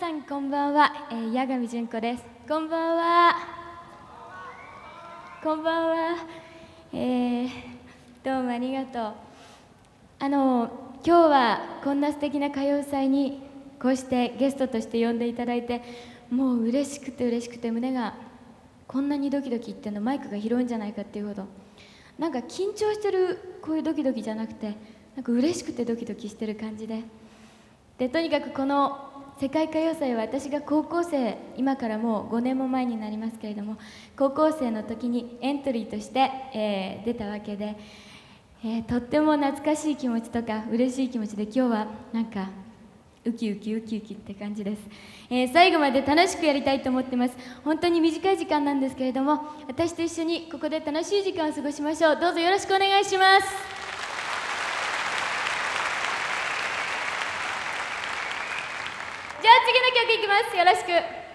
さんこんばんは、八神純子です。こんばんは。こんばんは。どうもありがとう。今日はこんな素敵な歌謡祭にこうしてゲストとして呼んでいただいて、もう嬉しくて嬉しくて胸がこんなにドキドキってのマイクが拾うんじゃないかっていうほど、なんか緊張してるこういうドキドキじゃなくて、なんか嬉しくてドキドキしてる感じで、とにかくこの世界歌謡祭は私が高校生、今からもう5年も前になりますけれども、高校生の時にエントリーとして、出たわけで、とっても懐かしい気持ちとか嬉しい気持ちで今日はなんかウキウキウキウキって感じです。最後まで楽しくやりたいと思ってます。本当に短い時間なんですけれども、私と一緒にここで楽しい時間を過ごしましょう。どうぞよろしくお願いします。じゃあ次の曲いきます。よろしく。